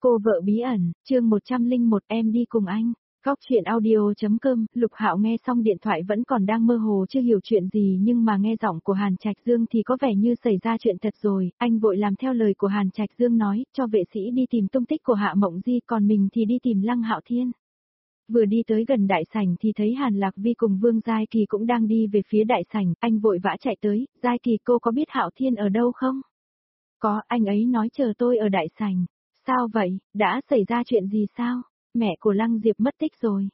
Cô vợ bí ẩn, chương 101 em đi cùng anh. Góc chuyện audio.com, Lục Hạo nghe xong điện thoại vẫn còn đang mơ hồ chưa hiểu chuyện gì nhưng mà nghe giọng của Hàn Trạch Dương thì có vẻ như xảy ra chuyện thật rồi, anh vội làm theo lời của Hàn Trạch Dương nói, cho vệ sĩ đi tìm tung tích của Hạ Mộng Di còn mình thì đi tìm Lăng Hạo Thiên. Vừa đi tới gần đại sảnh thì thấy Hàn Lạc Vi cùng Vương Giai Kỳ cũng đang đi về phía đại sảnh, anh vội vã chạy tới, Giai Kỳ cô có biết Hạo Thiên ở đâu không? Có, anh ấy nói chờ tôi ở đại sảnh. Sao vậy, đã xảy ra chuyện gì sao? Mẹ của Lăng Diệp mất tích rồi.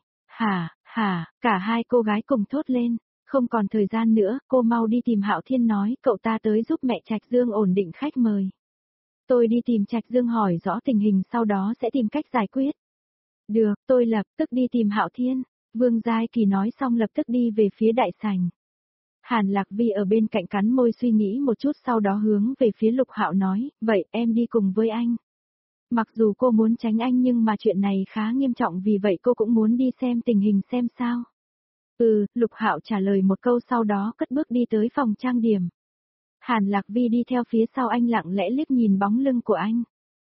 Hả, cả hai cô gái cùng thốt lên. Không còn thời gian nữa, cô mau đi tìm Hạo Thiên nói, cậu ta tới giúp mẹ Trạch Dương ổn định khách mời. Tôi đi tìm Trạch Dương hỏi rõ tình hình sau đó sẽ tìm cách giải quyết. Được, tôi lập tức đi tìm Hạo Thiên. Vương Giai Kỳ nói xong lập tức đi về phía đại sảnh. Hàn Lạc Vi ở bên cạnh cắn môi suy nghĩ một chút sau đó hướng về phía Lục Hạo nói, vậy em đi cùng với anh. Mặc dù cô muốn tránh anh nhưng mà chuyện này khá nghiêm trọng vì vậy cô cũng muốn đi xem tình hình xem sao. Lục Hạo trả lời một câu sau đó cất bước đi tới phòng trang điểm. Hàn Lạc Vi đi theo phía sau anh lặng lẽ liếc nhìn bóng lưng của anh.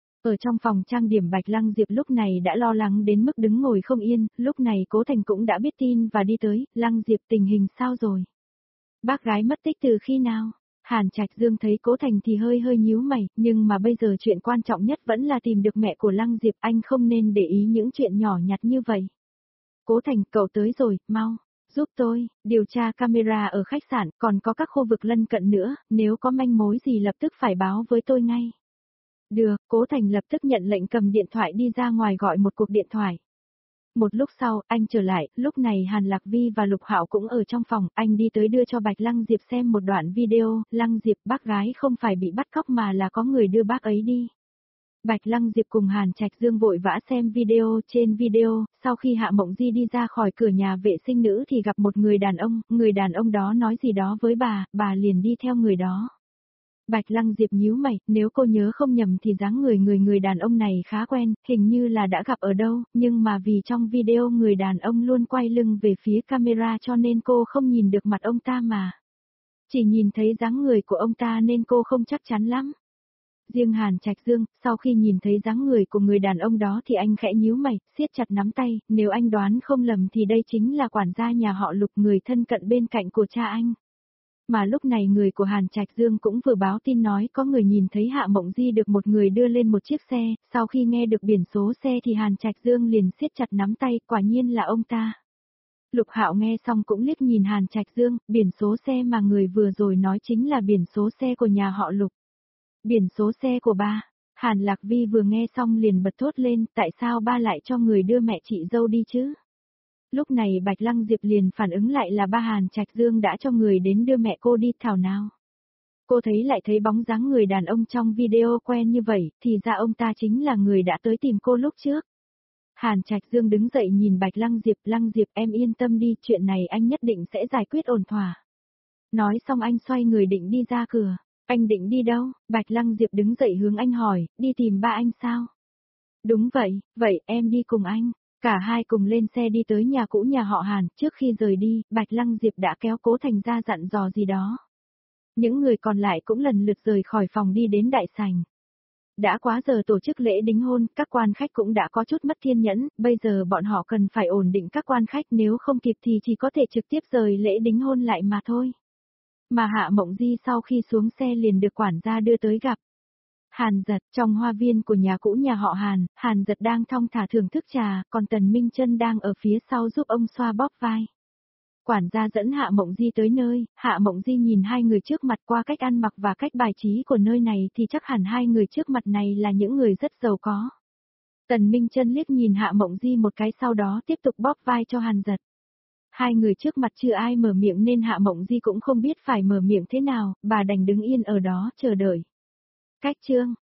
Ở trong phòng trang điểm Bạch Lăng Diệp lúc này đã lo lắng đến mức đứng ngồi không yên, lúc này Cố Thành cũng đã biết tin và đi tới, Lăng Diệp tình hình sao rồi? Bác gái mất tích từ khi nào? Hàn Trạch Dương thấy Cố Thành thì hơi nhíu mày, nhưng mà bây giờ chuyện quan trọng nhất vẫn là tìm được mẹ của Lăng Diệp, anh không nên để ý những chuyện nhỏ nhặt như vậy. Cố Thành, cậu tới rồi, mau, giúp tôi, điều tra camera ở khách sạn, còn có các khu vực lân cận nữa, nếu có manh mối gì lập tức phải báo với tôi ngay. Được, Cố Thành lập tức nhận lệnh cầm điện thoại đi ra ngoài gọi một cuộc điện thoại. Một lúc sau, anh trở lại, lúc này Hàn Lạc Vi và Lục Hạo cũng ở trong phòng, anh đi tới đưa cho Bạch Lăng Diệp xem một đoạn video, Lăng Diệp bác gái không phải bị bắt cóc mà là có người đưa bác ấy đi. Bạch Lăng Diệp cùng Hàn Trạch Dương vội vã xem video, trên video, sau khi Hạ Mộng Di đi ra khỏi cửa nhà vệ sinh nữ thì gặp một người đàn ông đó nói gì đó với bà liền đi theo người đó. Bạch Lăng Diệp nhíu mày, nếu cô nhớ không nhầm thì dáng người đàn ông này khá quen, hình như là đã gặp ở đâu, nhưng mà vì trong video người đàn ông luôn quay lưng về phía camera cho nên cô không nhìn được mặt ông ta mà. Chỉ nhìn thấy dáng người của ông ta nên cô không chắc chắn lắm. Riêng Hàn Trạch Dương, sau khi nhìn thấy dáng người của người đàn ông đó thì anh khẽ nhíu mày, siết chặt nắm tay, nếu anh đoán không lầm thì đây chính là quản gia nhà họ Lục, người thân cận bên cạnh của cha anh. Mà lúc này người của Hàn Trạch Dương cũng vừa báo tin nói có người nhìn thấy Hạ Mộng Di được một người đưa lên một chiếc xe, sau khi nghe được biển số xe thì Hàn Trạch Dương liền siết chặt nắm tay, quả nhiên là ông ta. Lục Hạo nghe xong cũng liếc nhìn Hàn Trạch Dương, biển số xe mà người vừa rồi nói chính là biển số xe của nhà họ Lục. Biển số xe của ba. Hàn Lạc Vi vừa nghe xong liền bật thốt lên, tại sao ba lại cho người đưa mẹ chị dâu đi chứ? Lúc này Bạch Lăng Diệp liền phản ứng lại là ba Hàn Trạch Dương đã cho người đến đưa mẹ cô đi thảo nào. Cô thấy bóng dáng người đàn ông trong video quen như vậy, thì ra ông ta chính là người đã tới tìm cô lúc trước. Hàn Trạch Dương đứng dậy nhìn Bạch Lăng Diệp em yên tâm đi, chuyện này anh nhất định sẽ giải quyết ổn thỏa. Nói xong anh xoay người định đi ra cửa. Anh định đi đâu? Bạch Lăng Diệp đứng dậy hướng anh hỏi, đi tìm ba anh sao? Đúng vậy em đi cùng anh. Cả hai cùng lên xe đi tới nhà cũ nhà họ Hàn, trước khi rời đi, Bạch Lăng Diệp đã kéo Cố Thành ra dặn dò gì đó. Những người còn lại cũng lần lượt rời khỏi phòng đi đến đại sảnh. Đã quá giờ tổ chức lễ đính hôn, các quan khách cũng đã có chút mất kiên nhẫn, bây giờ bọn họ cần phải ổn định các quan khách, nếu không kịp thì chỉ có thể trực tiếp rời lễ đính hôn lại mà thôi. Mà Hạ Mộng Di sau khi xuống xe liền được quản gia đưa tới gặp. Hàn Dật, trong hoa viên của nhà cũ nhà họ Hàn, Hàn Dật đang thong thả thưởng thức trà, còn Tần Minh Chân đang ở phía sau giúp ông xoa bóp vai. Quản gia dẫn Hạ Mộng Di tới nơi, Hạ Mộng Di nhìn hai người trước mặt qua cách ăn mặc và cách bài trí của nơi này thì chắc hẳn hai người trước mặt này là những người rất giàu có. Tần Minh Chân liếc nhìn Hạ Mộng Di một cái sau đó tiếp tục bóp vai cho Hàn Dật. Hai người trước mặt chưa ai mở miệng nên Hạ Mộng Di cũng không biết phải mở miệng thế nào, bà đành đứng yên ở đó chờ đợi. Cách chương